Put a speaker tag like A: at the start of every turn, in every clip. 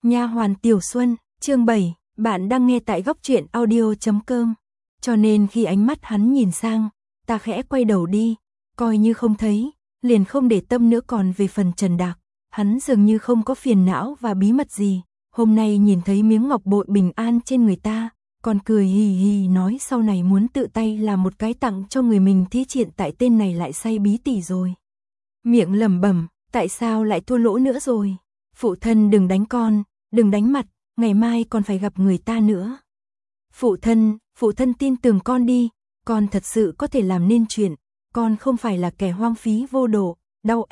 A: Nha hoàn Tiểu Xuân, chương 7, bạn đang nghe tại góc truyện audio.com. Cho nên khi ánh mắt hắn nhìn sang, ta khẽ quay đầu đi, coi như không thấy, liền không để tâm nữa. Còn về phần Trần Đạc, hắn dường như không có phiền não và bí mật gì, hôm nay nhìn thấy miếng ngọc bội bình an trên người ta, còn cười hì hì nói sau này muốn tự tay làm một cái tặng cho người mình thi triển. Tại tên này lại say bí tỉ rồi. Miệng lẩm bẩm, tại sao lại thua lỗ nữa rồi? Phụ thân đừng đánh con, đừng đánh mặt, ngày mai còn phải gặp người ta nữa. Phụ thân tin tưởng con đi, con thật sự có thể làm nên chuyện, con không phải là kẻ hoang phí vô độ, đau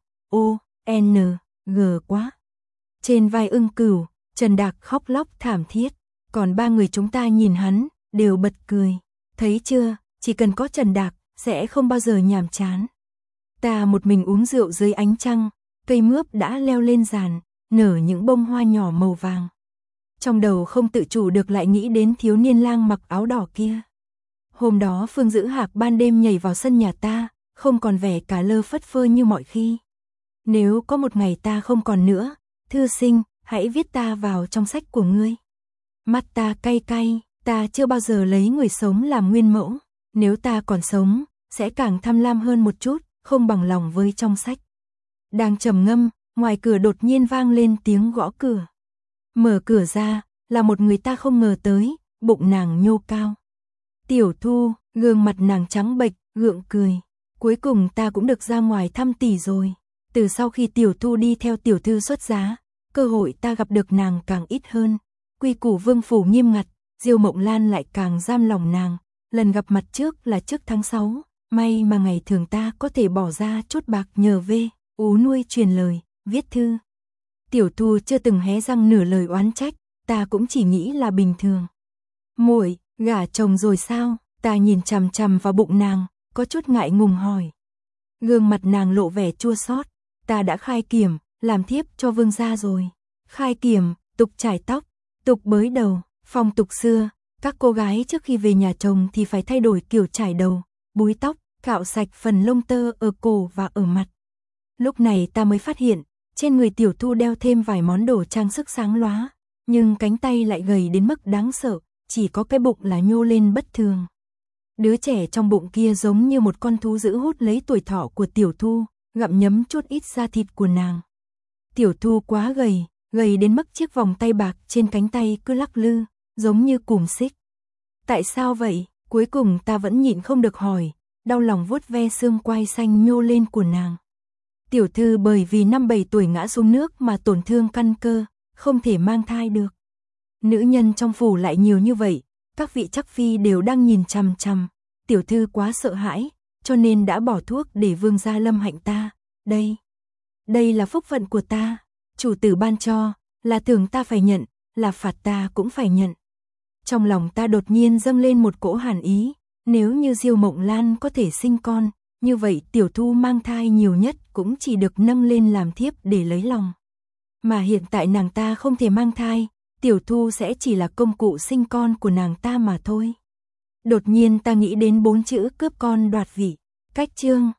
A: M.O.N.G quá. Trên vai Ưng Cửu, Trần Đạc khóc lóc thảm thiết, còn ba người chúng ta nhìn hắn, đều bật cười. Thấy chưa, chỉ cần có Trần Đạc, sẽ không bao giờ nhàm chán. Ta một mình uống rượu dưới ánh trăng, cây mướp đã leo lên giàn, nở những bông hoa nhỏ màu vàng. Trong đầu không tự chủ được lại nghĩ đến thiếu niên lang mặc áo đỏ kia. Hôm đó Phương Dữ Hạc ban đêm nhảy vào sân nhà ta, không còn vẻ cả lơ phất phơ như mọi khi. Nếu có một ngày ta không còn nữa, thư sinh, hãy viết ta vào trong sách của ngươi. Mắt ta cay cay, ta chưa bao giờ lấy người sống làm nguyên mẫu. Nếu ta còn sống, sẽ càng tham lam hơn một chút, không bằng lòng với trong sách. Đang trầm ngâm, ngoài cửa đột nhiên vang lên tiếng gõ cửa. Mở cửa ra, là một người ta không ngờ tới, bụng nàng nhô cao. Tiểu Thu, gương mặt nàng trắng bệch, gượng cười. Cuối cùng ta cũng được ra ngoài thăm tỷ rồi. Từ sau khi Tiểu Thu đi theo tiểu thư xuất giá, cơ hội ta gặp được nàng càng ít hơn. Quy củ vương phủ nghiêm ngặt, Diêu Mộng Lan lại càng giam lòng nàng. Lần gặp mặt trước là trước tháng 6, may mà ngày thường ta có thể bỏ ra chút bạc nhờ về ú nuôi truyền lời, viết thư. Tiểu Thu chưa từng hé răng nửa lời oán trách, ta cũng chỉ nghĩ là bình thường. Muội, gả chồng rồi sao? Ta nhìn chằm chằm vào bụng nàng, có chút ngại ngùng hỏi. Gương mặt nàng lộ vẻ chua xót. Ta đã khai kiểm, làm thiếp cho vương gia rồi. Khai kiểm, tục chải tóc, tục bới đầu, phong tục xưa, các cô gái trước khi về nhà chồng thì phải thay đổi kiểu chải đầu, búi tóc, cạo sạch phần lông tơ ở cổ và ở mặt. Lúc này ta mới phát hiện, trên người Tiểu Thu đeo thêm vài món đồ trang sức sáng lóa, nhưng cánh tay lại gầy đến mức đáng sợ, chỉ có cái bụng là nhô lên bất thường. Đứa trẻ trong bụng kia giống như một con thú dữ hút lấy tuổi thọ của Tiểu Thu, gặm nhấm chút ít da thịt của nàng. Tiểu Thu quá gầy, gầy đến mức chiếc vòng tay bạc trên cánh tay cứ lắc lư, giống như cùm xích. Tại sao vậy? Cuối cùng ta vẫn nhịn không được hỏi, đau lòng vuốt ve xương quai xanh nhô lên của nàng. Tiểu thư bởi vì năm 7 tuổi ngã xuống nước mà tổn thương căn cơ, không thể mang thai được. Nữ nhân trong phủ lại nhiều như vậy, các vị chắc phi đều đang nhìn chằm chằm. Tiểu thư quá sợ hãi, cho nên đã bỏ thuốc để vương gia lâm hạnh ta. Đây là phúc phận của ta, chủ tử ban cho, là thưởng ta phải nhận, là phạt ta cũng phải nhận. Trong lòng ta đột nhiên dâng lên một cỗ hàn ý, nếu như Diêu Mộng Lan có thể sinh con, như vậy Tiểu Thu mang thai nhiều nhất cũng chỉ được nâng lên làm thiếp để lấy lòng. Mà hiện tại nàng ta không thể mang thai, Tiểu Thu sẽ chỉ là công cụ sinh con của nàng ta mà thôi. Đột nhiên ta nghĩ đến 4 chữ cướp con đoạt vị. Cách chương